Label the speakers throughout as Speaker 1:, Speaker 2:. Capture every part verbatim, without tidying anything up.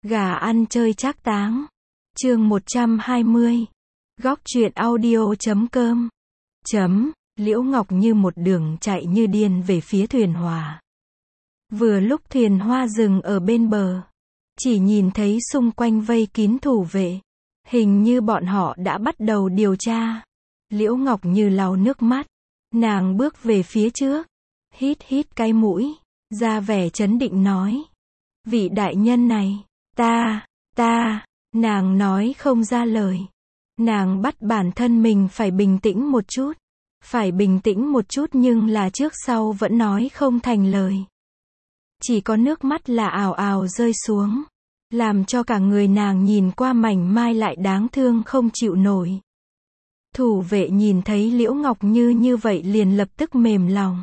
Speaker 1: Gà ăn chơi trác táng. Chương một trăm hai mươi. Góc truyện audio chấm com. Chấm, Liễu Ngọc Như một đường chạy như điên về phía thuyền Hòa. Vừa lúc thuyền Hoa dừng ở bên bờ, chỉ nhìn thấy xung quanh vây kín thủ vệ. Hình như bọn họ đã bắt đầu điều tra. Liễu Ngọc Như lau nước mắt. Nàng bước về phía trước, hít hít cái mũi, ra vẻ trấn định nói. Vị đại nhân này, ta, ta, nàng nói không ra lời. Nàng bắt bản thân mình phải bình tĩnh một chút. Phải bình tĩnh một chút nhưng là trước sau vẫn nói không thành lời. Chỉ có nước mắt là ào ào rơi xuống. Làm cho cả người nàng nhìn qua mảnh mai lại đáng thương không chịu nổi. Thủ vệ nhìn thấy Liễu Ngọc Như như vậy liền lập tức mềm lòng.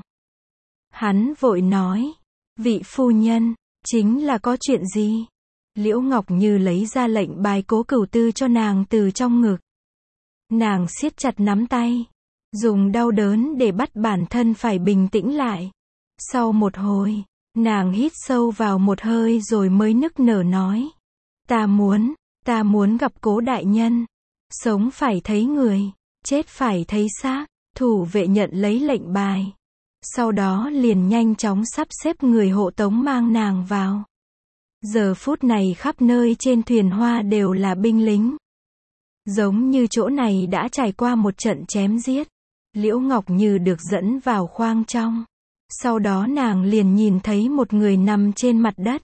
Speaker 1: Hắn vội nói, vị phu nhân, chính là có chuyện gì? Liễu Ngọc Như lấy ra lệnh bài Cố Cửu Tư cho nàng từ trong ngực. Nàng siết chặt nắm tay, dùng đau đớn để bắt bản thân phải bình tĩnh lại. Sau một hồi, nàng hít sâu vào một hơi rồi mới nức nở nói. Ta muốn, ta muốn gặp Cố đại nhân. Sống phải thấy người, chết phải thấy xác. Thủ vệ nhận lấy lệnh bài. Sau đó liền nhanh chóng sắp xếp người hộ tống mang nàng vào. Giờ phút này khắp nơi trên thuyền Hoa đều là binh lính. Giống như chỗ này đã trải qua một trận chém giết. Liễu Ngọc Như được dẫn vào khoang trong. Sau đó nàng liền nhìn thấy một người nằm trên mặt đất.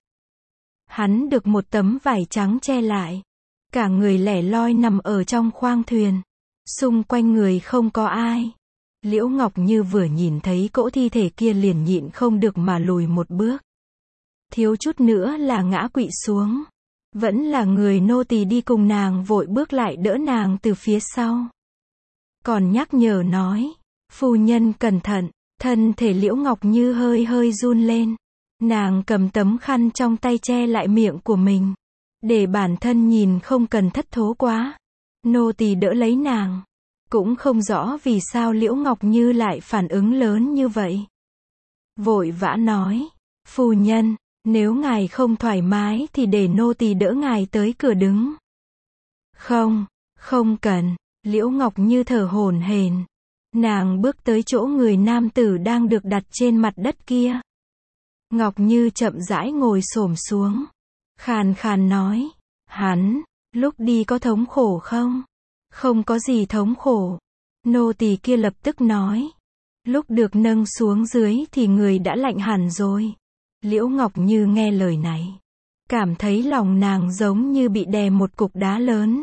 Speaker 1: Hắn được một tấm vải trắng che lại. Cả người lẻ loi nằm ở trong khoang thuyền. Xung quanh người không có ai. Liễu Ngọc Như vừa nhìn thấy cỗ thi thể kia liền nhịn không được mà lùi một bước. Thiếu chút nữa là ngã quỵ xuống. Vẫn là người nô tỳ đi cùng nàng vội bước lại đỡ nàng từ phía sau. Còn nhắc nhở nói, phu nhân cẩn thận. Thân thể Liễu Ngọc Như hơi hơi run lên. Nàng cầm tấm khăn trong tay che lại miệng của mình. Để bản thân nhìn không cần thất thố quá. Nô tỳ đỡ lấy nàng. Cũng không rõ vì sao Liễu Ngọc Như lại phản ứng lớn như vậy. Vội vã nói, phu nhân, nếu ngài không thoải mái thì để nô tỳ đỡ ngài tới cửa đứng. Không, không cần. Liễu Ngọc Như thở hổn hển. Nàng bước tới chỗ người nam tử đang được đặt trên mặt đất kia. Ngọc Như chậm rãi ngồi xổm xuống. Khàn khàn nói, hắn, lúc đi có thống khổ không? Không có gì thống khổ. Nô tỳ kia lập tức nói. Lúc được nâng xuống dưới thì người đã lạnh hẳn rồi. Liễu Ngọc Như nghe lời này. Cảm thấy lòng nàng giống như bị đè một cục đá lớn.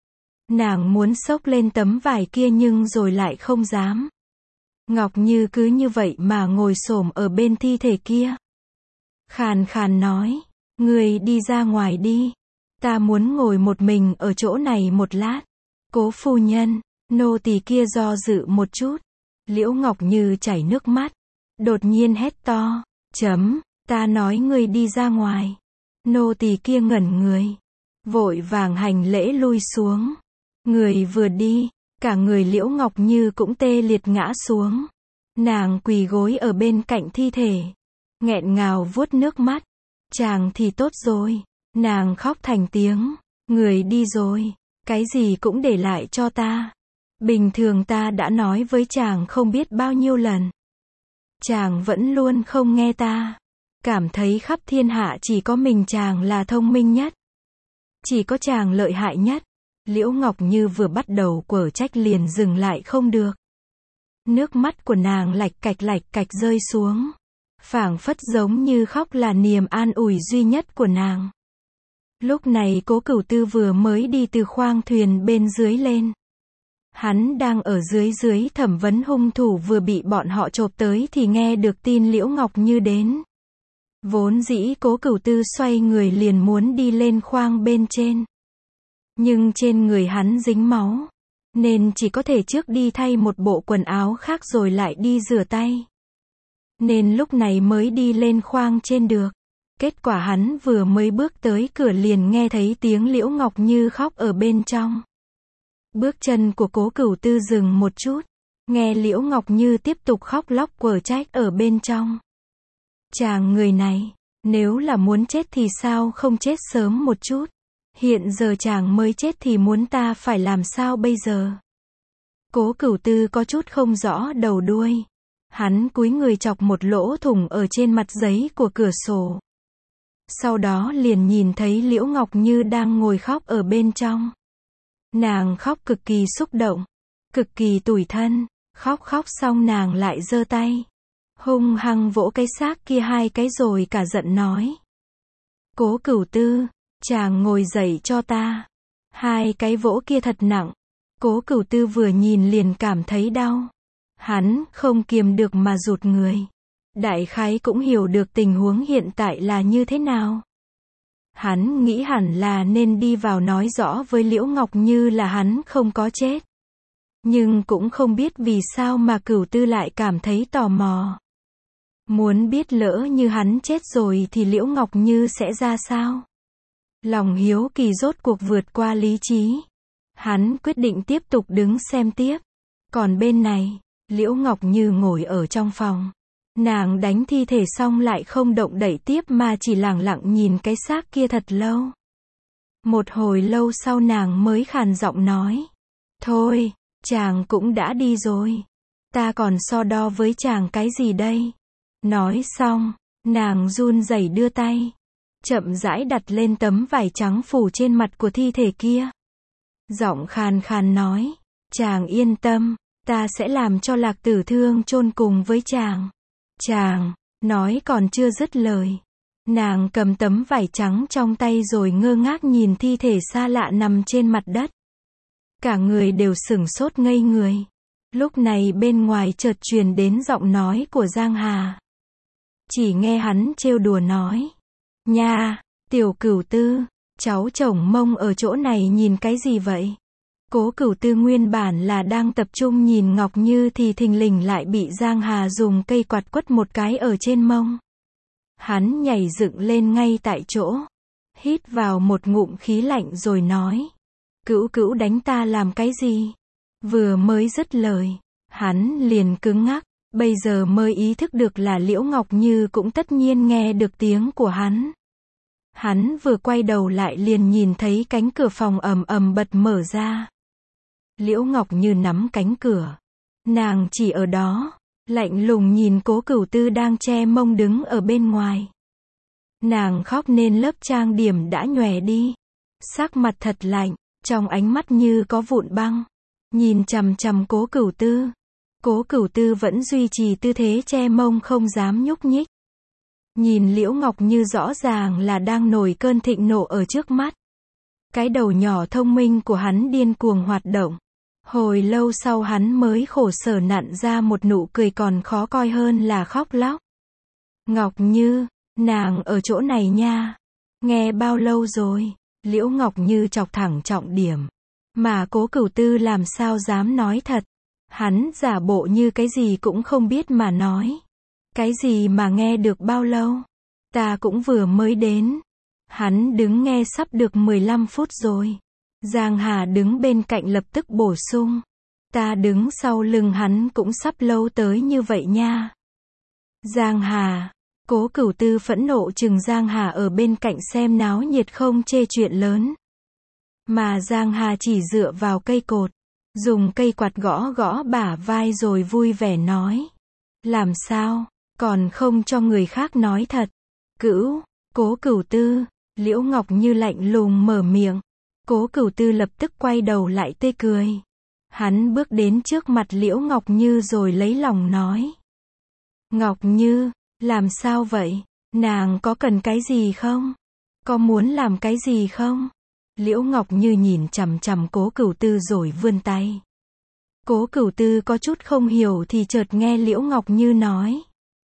Speaker 1: Nàng muốn xốc lên tấm vải kia nhưng rồi lại không dám. Ngọc Như cứ như vậy mà ngồi xổm ở bên thi thể kia. Khàn khàn nói, người đi ra ngoài đi. Ta muốn ngồi một mình ở chỗ này một lát. Cố phu nhân, nô tỳ kia do dự một chút. Liễu Ngọc Như chảy nước mắt. Đột nhiên hét to, chấm, ta nói ngươi đi ra ngoài. Nô tỳ kia ngẩn người. Vội vàng hành lễ lui xuống. Người vừa đi, cả người Liễu Ngọc Như cũng tê liệt ngã xuống. Nàng quỳ gối ở bên cạnh thi thể. Nghẹn ngào vuốt nước mắt. Chàng thì tốt rồi. Nàng khóc thành tiếng. Người đi rồi. Cái gì cũng để lại cho ta. Bình thường ta đã nói với chàng không biết bao nhiêu lần. Chàng vẫn luôn không nghe ta. Cảm thấy khắp thiên hạ chỉ có mình chàng là thông minh nhất. Chỉ có chàng lợi hại nhất. Liễu Ngọc Như vừa bắt đầu quở trách liền dừng lại không được. Nước mắt của nàng lạch cạch lạch cạch rơi xuống. Phảng phất giống như khóc là niềm an ủi duy nhất của nàng. Lúc này Cố Cửu Tư vừa mới đi từ khoang thuyền bên dưới lên. Hắn đang ở dưới dưới thẩm vấn hung thủ vừa bị bọn họ chộp tới thì nghe được tin Liễu Ngọc Như đến. Vốn dĩ Cố Cửu Tư xoay người liền muốn đi lên khoang bên trên. Nhưng trên người hắn dính máu. Nên chỉ có thể trước đi thay một bộ quần áo khác rồi lại đi rửa tay. Nên lúc này mới đi lên khoang trên được. Kết quả hắn vừa mới bước tới cửa liền nghe thấy tiếng Liễu Ngọc Như khóc ở bên trong. Bước chân của Cố Cửu Tư dừng một chút. Nghe Liễu Ngọc Như tiếp tục khóc lóc quở trách ở bên trong. Chàng người này, Nếu là muốn chết thì sao không chết sớm một chút? Hiện giờ chàng mới chết thì muốn ta phải làm sao bây giờ? Cố Cửu Tư có chút không rõ đầu đuôi. Hắn cúi người chọc một lỗ thủng ở trên mặt giấy của cửa sổ. Sau đó liền nhìn thấy Liễu Ngọc Như đang ngồi khóc ở bên trong. Nàng khóc cực kỳ xúc động, cực kỳ tủi thân, khóc khóc xong nàng lại giơ tay, hung hăng vỗ cái xác kia hai cái rồi cả giận nói. Cố Cửu Tư, chàng ngồi dậy cho ta. Hai cái vỗ kia thật nặng. Cố Cửu Tư vừa nhìn liền cảm thấy đau. Hắn không kiềm được mà rụt người. Đại khái cũng hiểu được tình huống hiện tại là như thế nào. Hắn nghĩ hẳn là nên đi vào nói rõ với Liễu Ngọc Như là hắn không có chết. Nhưng cũng không biết vì sao mà Cửu Tư lại cảm thấy tò mò. Muốn biết lỡ như hắn chết rồi thì Liễu Ngọc Như sẽ ra sao? Lòng hiếu kỳ rốt cuộc vượt qua lý trí. Hắn quyết định tiếp tục đứng xem tiếp. Còn bên này, Liễu Ngọc Như ngồi ở trong phòng. Nàng đánh thi thể xong lại không động đậy tiếp mà chỉ lẳng lặng nhìn cái xác kia thật lâu. Một hồi lâu sau nàng mới khàn giọng nói. Thôi, chàng cũng đã đi rồi. Ta còn so đo với chàng cái gì đây? Nói xong, nàng run rẩy đưa tay. Chậm rãi đặt lên tấm vải trắng phủ trên mặt của thi thể kia. Giọng khàn khàn nói. Chàng yên tâm, ta sẽ làm cho Lạc Tử Thương chôn cùng với chàng. Chàng, nói còn chưa dứt lời. Nàng cầm tấm vải trắng trong tay rồi ngơ ngác nhìn thi thể xa lạ nằm trên mặt đất. Cả người đều sửng sốt ngây người. Lúc này bên ngoài chợt truyền đến giọng nói của Giang Hà. Chỉ nghe hắn trêu đùa nói. Nha, Tiểu Cửu Tư, cháu chồng mông ở chỗ này nhìn cái gì vậy? Cố Cửu Tư nguyên bản là đang tập trung nhìn Ngọc Như thì thình lình lại bị Giang Hà dùng cây quạt quất một cái ở trên mông. Hắn nhảy dựng lên ngay tại chỗ. Hít vào một ngụm khí lạnh rồi nói. Cửu Cửu đánh ta làm cái gì? Vừa mới dứt lời, hắn liền cứng ngắc. Bây giờ mới ý thức được là Liễu Ngọc Như cũng tất nhiên nghe được tiếng của hắn. Hắn vừa quay đầu lại liền nhìn thấy cánh cửa phòng ầm ầm bật mở ra. Liễu Ngọc Như nắm cánh cửa. Nàng chỉ ở đó, lạnh lùng nhìn Cố Cửu Tư đang che mông đứng ở bên ngoài. Nàng khóc nên lớp trang điểm đã nhòe đi. Sắc mặt thật lạnh, trong ánh mắt như có vụn băng. Nhìn chằm chằm Cố Cửu Tư. Cố Cửu Tư vẫn duy trì tư thế che mông không dám nhúc nhích. Nhìn Liễu Ngọc Như rõ ràng là đang nổi cơn thịnh nộ ở trước mắt. Cái đầu nhỏ thông minh của hắn điên cuồng hoạt động. Hồi lâu sau hắn mới khổ sở nặn ra một nụ cười còn khó coi hơn là khóc lóc. Ngọc Như, nàng ở chỗ này nha. Nghe bao lâu rồi? Liễu Ngọc Như chọc thẳng trọng điểm. Mà Cố Cửu Tư làm sao dám nói thật. Hắn giả bộ như cái gì cũng không biết mà nói. Cái gì mà nghe được bao lâu? Ta cũng vừa mới đến. Hắn đứng nghe sắp được mười lăm phút rồi. Giang Hà đứng bên cạnh lập tức bổ sung. Ta đứng sau lưng hắn cũng sắp lâu tới như vậy nha. Giang Hà. Cố Cửu Tư phẫn nộ chừng Giang Hà ở bên cạnh xem náo nhiệt không chê chuyện lớn. Mà Giang Hà chỉ dựa vào cây cột. Dùng cây quạt gõ gõ bả vai rồi vui vẻ nói. Làm sao? Còn không cho người khác nói thật. Cửu, Cố Cửu Tư. Liễu Ngọc Như lạnh lùng mở miệng. Cố Cửu Tư lập tức quay đầu lại tươi cười. Hắn bước đến trước mặt Liễu Ngọc Như rồi lấy lòng nói. Ngọc Như, làm sao vậy? Nàng có cần cái gì không? Có muốn làm cái gì không? Liễu Ngọc Như nhìn chằm chằm Cố Cửu Tư rồi vươn tay. Cố Cửu Tư có chút không hiểu thì chợt nghe Liễu Ngọc Như nói.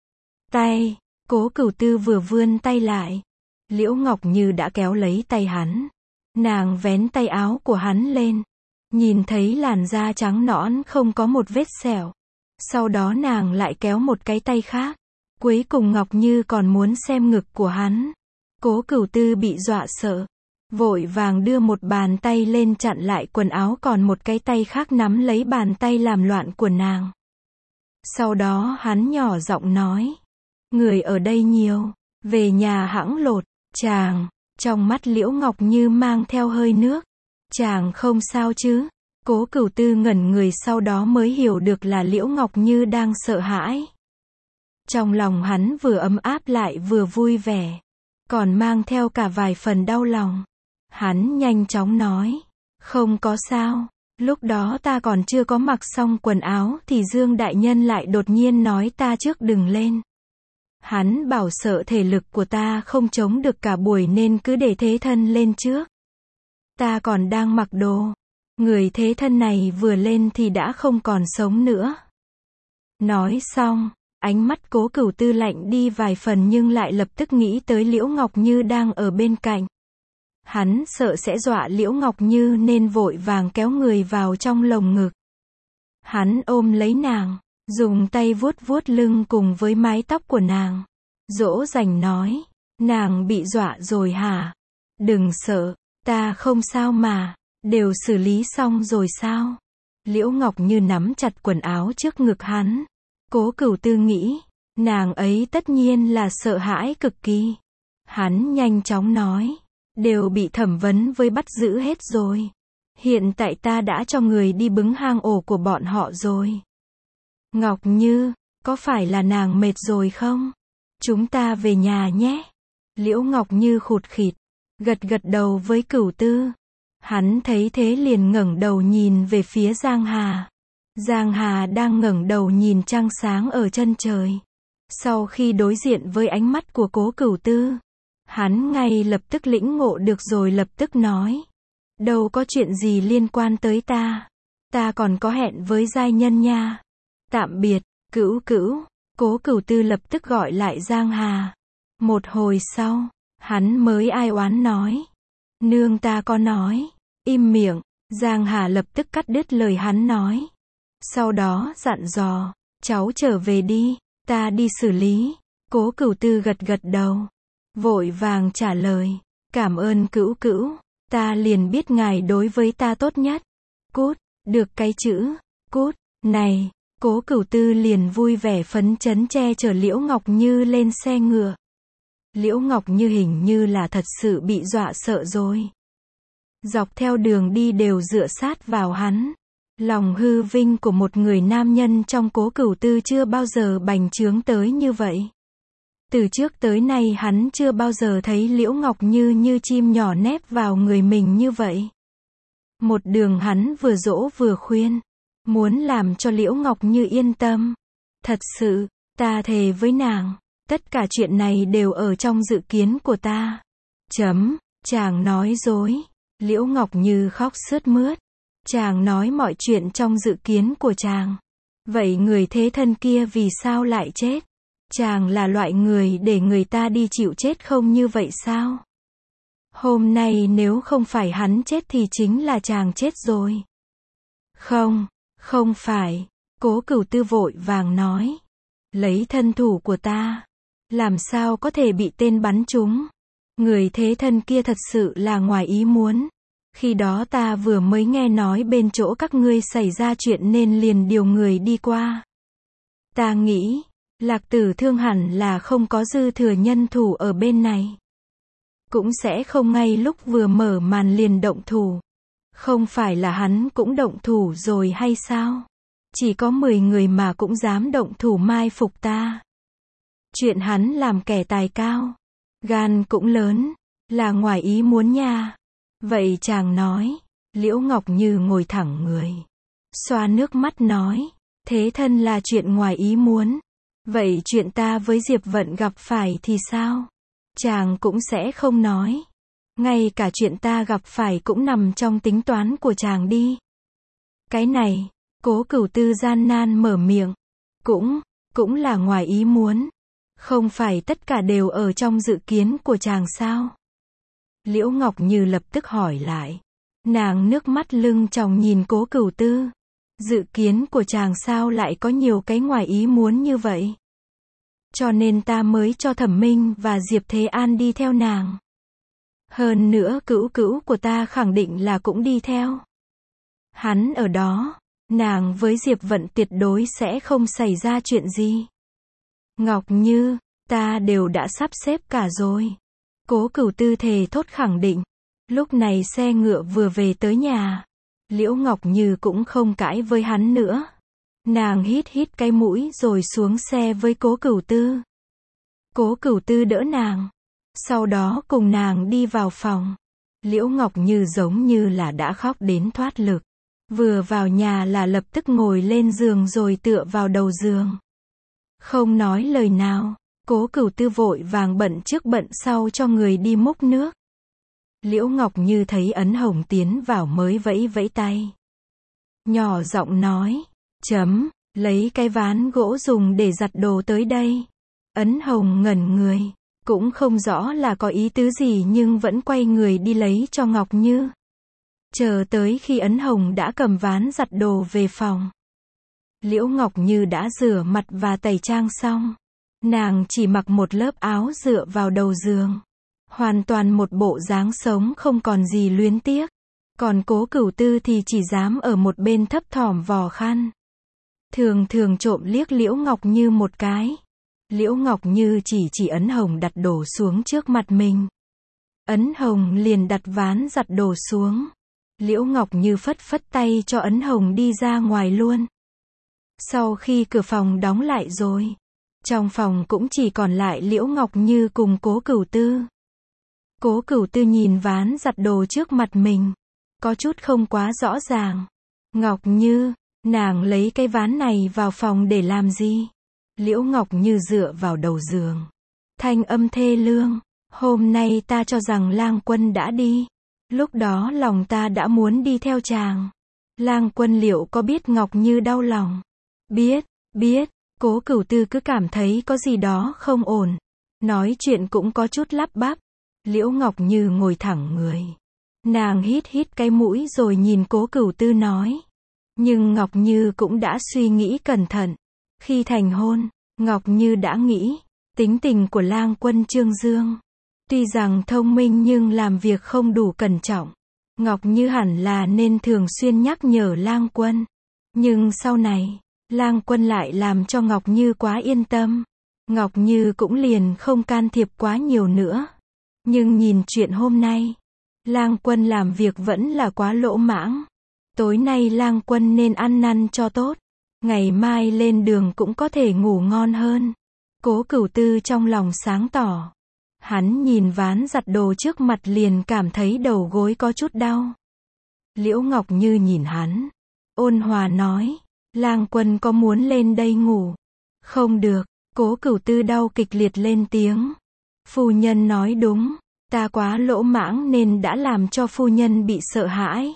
Speaker 1: Tay, Cố Cửu Tư vừa vươn tay lại. Liễu Ngọc Như đã kéo lấy tay hắn. Nàng vén tay áo của hắn lên. Nhìn thấy làn da trắng nõn không có một vết sẹo. Sau đó nàng lại kéo một cái tay khác. Cuối cùng Ngọc Như còn muốn xem ngực của hắn. Cố Cửu Tư bị dọa sợ. Vội vàng đưa một bàn tay lên chặn lại quần áo còn một cái tay khác nắm lấy bàn tay làm loạn của nàng. Sau đó hắn nhỏ giọng nói. Người ở đây nhiều. Về nhà hãng lột, chàng, trong mắt Liễu Ngọc Như mang theo hơi nước. Chàng không sao chứ? Cố Cửu Tư ngẩn người sau đó mới hiểu được là Liễu Ngọc Như đang sợ hãi. Trong lòng hắn vừa ấm áp lại vừa vui vẻ, còn mang theo cả vài phần đau lòng. Hắn nhanh chóng nói, không có sao, lúc đó ta còn chưa có mặc xong quần áo thì Dương đại nhân lại đột nhiên nói ta trước đừng lên. Hắn bảo sợ thể lực của ta không chống được cả buổi nên cứ để thế thân lên trước. Ta còn đang mặc đồ. Người thế thân này vừa lên thì đã không còn sống nữa. Nói xong, ánh mắt Cố Cửu Tư lạnh đi vài phần nhưng lại lập tức nghĩ tới Liễu Ngọc Như đang ở bên cạnh. Hắn sợ sẽ dọa Liễu Ngọc Như nên vội vàng kéo người vào trong lồng ngực. Hắn ôm lấy nàng, dùng tay vuốt vuốt lưng cùng với mái tóc của nàng. Dỗ dành nói, nàng bị dọa rồi hả? Đừng sợ, ta không sao mà, đều xử lý xong rồi sao? Liễu Ngọc Như nắm chặt quần áo trước ngực hắn. Cố Cửu Tư nghĩ, nàng ấy tất nhiên là sợ hãi cực kỳ. Hắn nhanh chóng nói, đều bị thẩm vấn với bắt giữ hết rồi. Hiện tại ta đã cho người đi bứng hang ổ của bọn họ rồi. Ngọc Như, có phải là nàng mệt rồi không? Chúng ta về nhà nhé. Liễu Ngọc Như khụt khịt, gật gật đầu với Cửu Tư. Hắn thấy thế liền ngẩng đầu nhìn về phía Giang Hà. Giang Hà đang ngẩng đầu nhìn trăng sáng ở chân trời. Sau khi đối diện với ánh mắt của Cố Cửu Tư, hắn ngay lập tức lĩnh ngộ được rồi lập tức nói. Đâu có chuyện gì liên quan tới ta. Ta còn có hẹn với giai nhân nha. Tạm biệt, Cửu Cửu. Cố Cửu Tư lập tức gọi lại Giang Hà. Một hồi sau, hắn mới ai oán nói. Nương ta có nói. Im miệng. Giang Hà lập tức cắt đứt lời hắn nói. Sau đó dặn dò, cháu trở về đi, ta đi xử lý. Cố Cửu Tư gật gật đầu, vội vàng trả lời, cảm ơn Cửu Cửu, ta liền biết ngài đối với ta tốt nhất. Cút, được cái chữ, cút, này, Cố Cửu Tư liền vui vẻ phấn chấn che chở Liễu Ngọc Như lên xe ngựa. Liễu Ngọc Như hình như là thật sự bị dọa sợ rồi. Dọc theo đường đi đều dựa sát vào hắn. Lòng hư vinh của một người nam nhân trong Cố Cửu Tư chưa bao giờ bành trướng tới như vậy. Từ trước tới nay hắn chưa bao giờ thấy Liễu Ngọc Như như chim nhỏ nép vào người mình như vậy. Một đường hắn vừa dỗ vừa khuyên, muốn làm cho Liễu Ngọc Như yên tâm. Thật sự, ta thề với nàng, tất cả chuyện này đều ở trong dự kiến của ta. Chấm, chàng nói dối. Liễu Ngọc Như khóc sướt mướt. Chàng nói mọi chuyện trong dự kiến của chàng. Vậy người thế thân kia vì sao lại chết? Chàng là loại người để người ta đi chịu chết không như vậy sao? Hôm nay nếu không phải hắn chết thì chính là chàng chết rồi. Không, không phải. Cố Cửu Tư vội vàng nói. Lấy thân thủ của ta, làm sao có thể bị tên bắn trúng? Người thế thân kia thật sự là ngoài ý muốn. Khi đó ta vừa mới nghe nói bên chỗ các ngươi xảy ra chuyện nên liền điều người đi qua. Ta nghĩ, Lạc Tử Thương hẳn là không có dư thừa nhân thủ ở bên này. Cũng sẽ không ngay lúc vừa mở màn liền động thủ. Không phải là hắn cũng động thủ rồi hay sao? Chỉ có mười người mà cũng dám động thủ mai phục ta. Chuyện hắn làm kẻ tài cao, gan cũng lớn, là ngoài ý muốn nha. Vậy chàng nói. Liễu Ngọc Như ngồi thẳng người, xoa nước mắt nói, thế thân là chuyện ngoài ý muốn. Vậy chuyện ta với Diệp Vận gặp phải thì sao? Chàng cũng sẽ không nói. Ngay cả chuyện ta gặp phải cũng nằm trong tính toán của chàng đi. Cái này, Cố Cửu Tư gian nan mở miệng. Cũng, cũng là ngoài ý muốn. Không phải tất cả đều ở trong dự kiến của chàng sao? Liễu Ngọc Như lập tức hỏi lại. Nàng nước mắt lưng tròng nhìn Cố Cửu Tư. Dự kiến của chàng sao lại có nhiều cái ngoài ý muốn như vậy? Cho nên ta mới cho Thẩm Minh và Diệp Thế An đi theo nàng. Hơn nữa Cửu Cửu của ta khẳng định là cũng đi theo. Hắn ở đó, nàng với Diệp Vận tuyệt đối sẽ không xảy ra chuyện gì. Ngọc Như, Ta đều đã sắp xếp cả rồi. Cố Cửu Tư thề thốt khẳng định. Lúc này xe ngựa vừa về tới nhà. Liễu Ngọc Như cũng không cãi với hắn nữa. Nàng hít hít cái mũi rồi xuống xe với Cố Cửu Tư. Cố Cửu Tư đỡ nàng. Sau đó cùng nàng đi vào phòng. Liễu Ngọc Như giống như là đã khóc đến thoát lực. Vừa vào nhà là lập tức ngồi lên giường rồi tựa vào đầu giường. Không nói lời nào. Cố Cửu Tư vội vàng bận trước bận sau cho người đi múc nước. Liễu Ngọc Như thấy Ấn Hồng tiến vào mới vẫy vẫy tay. Nhỏ giọng nói. Chấm, lấy cái ván gỗ dùng để giặt đồ tới đây. Ấn Hồng ngẩn người. Cũng không rõ là có ý tứ gì nhưng vẫn quay người đi lấy cho Ngọc Như. Chờ tới khi Ấn Hồng đã cầm ván giặt đồ về phòng. Liễu Ngọc Như đã rửa mặt và tẩy trang xong. Nàng chỉ mặc một lớp áo dựa vào đầu giường. Hoàn toàn một bộ dáng sống không còn gì luyến tiếc. Còn Cố Cửu Tư thì chỉ dám ở một bên thấp thỏm vò khăn. Thường thường trộm liếc Liễu Ngọc Như một cái. Liễu Ngọc Như chỉ chỉ Ấn Hồng đặt đồ xuống trước mặt mình. Ấn Hồng liền đặt ván giặt đồ xuống. Liễu Ngọc Như phất phất tay cho Ấn Hồng đi ra ngoài luôn. Sau khi cửa phòng đóng lại rồi, trong phòng cũng chỉ còn lại Liễu Ngọc Như cùng Cố Cửu Tư. Cố Cửu Tư nhìn ván giặt đồ trước mặt mình, có chút không quá rõ ràng. Ngọc Như, nàng lấy cái ván này vào phòng để làm gì? Liễu Ngọc Như dựa vào đầu giường. Thanh âm thê lương. Hôm nay ta cho rằng Lang Quân đã đi. Lúc đó lòng ta đã muốn đi theo chàng. Lang Quân liệu có biết Ngọc Như đau lòng? Biết, biết. Cố Cửu Tư cứ cảm thấy có gì đó không ổn. Nói chuyện cũng có chút lắp bắp. Liễu Ngọc Như ngồi thẳng người. Nàng hít hít cái mũi rồi nhìn Cố Cửu Tư nói. Nhưng Ngọc Như cũng đã suy nghĩ cẩn thận. Khi thành hôn, Ngọc Như đã nghĩ, tính tình của Lang Quân Trương Dương. Tuy rằng thông minh nhưng làm việc không đủ cẩn trọng. Ngọc Như hẳn là nên thường xuyên nhắc nhở Lang Quân. Nhưng sau này, Lang Quân lại làm cho Ngọc Như quá yên tâm. Ngọc Như cũng liền không can thiệp quá nhiều nữa. Nhưng nhìn chuyện hôm nay, Lang Quân làm việc vẫn là quá lỗ mãng. Tối nay Lang Quân nên ăn năn cho tốt. Ngày mai lên đường cũng có thể ngủ ngon hơn. Cố Cửu Tư trong lòng sáng tỏ. Hắn nhìn ván giặt đồ trước mặt liền cảm thấy đầu gối có chút đau. Liễu Ngọc Như nhìn hắn. Ôn hòa nói. Lang Quân có muốn lên đây ngủ? Không được. Cố Cửu Tư đau kịch liệt lên tiếng. Phu nhân nói đúng. Ta quá lỗ mãng nên đã làm cho phu nhân bị sợ hãi.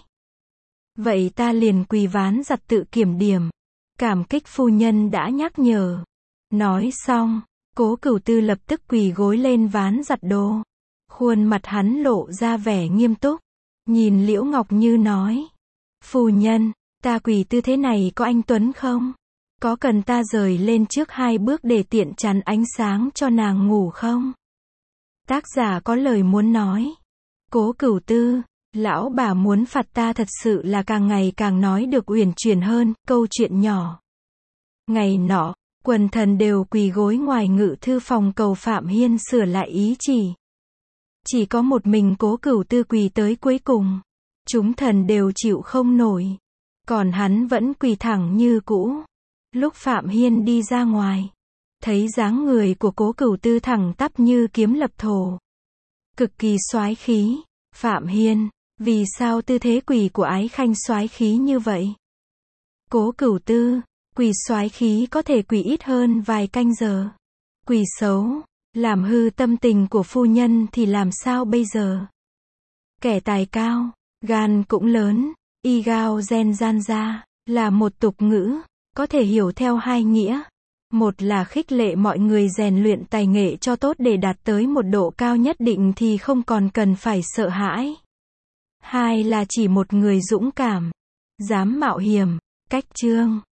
Speaker 1: Vậy ta liền quỳ ván giặt tự kiểm điểm. Cảm kích phu nhân đã nhắc nhở. Nói xong, Cố Cửu Tư lập tức quỳ gối lên ván giặt đồ. Khuôn mặt hắn lộ ra vẻ nghiêm túc. Nhìn Liễu Ngọc Như nói. Phu nhân, ta quỳ tư thế này có anh Tuấn không? Có cần ta rời lên trước hai bước để tiện chắn ánh sáng cho nàng ngủ không? Tác giả có lời muốn nói. Cố Cửu Tư, lão bà muốn phạt ta thật sự là càng ngày càng nói được uyển chuyển hơn. Câu chuyện nhỏ. Ngày nọ, quần thần đều quỳ gối ngoài ngự thư phòng cầu Phạm Hiên sửa lại ý chỉ. Chỉ có một mình Cố Cửu Tư quỳ tới cuối cùng. Chúng thần đều chịu không nổi. Còn hắn vẫn quỳ thẳng như cũ. Lúc Phạm Hiên đi ra ngoài, thấy dáng người của Cố Cửu Tư thẳng tắp như kiếm lập thổ. Cực kỳ soái khí. Phạm Hiên, vì sao tư thế quỳ của Ái Khanh soái khí như vậy? Cố Cửu Tư, quỳ soái khí có thể quỳ ít hơn vài canh giờ. Quỳ xấu, làm hư tâm tình của phu nhân thì làm sao bây giờ? Kẻ tài cao, gan cũng lớn, y gao gen gian ra, là một tục ngữ, có thể hiểu theo hai nghĩa. Một là khích lệ mọi người rèn luyện tài nghệ cho tốt để đạt tới một độ cao nhất định thì không còn cần phải sợ hãi. Hai là chỉ một người dũng cảm, dám mạo hiểm, cách chương.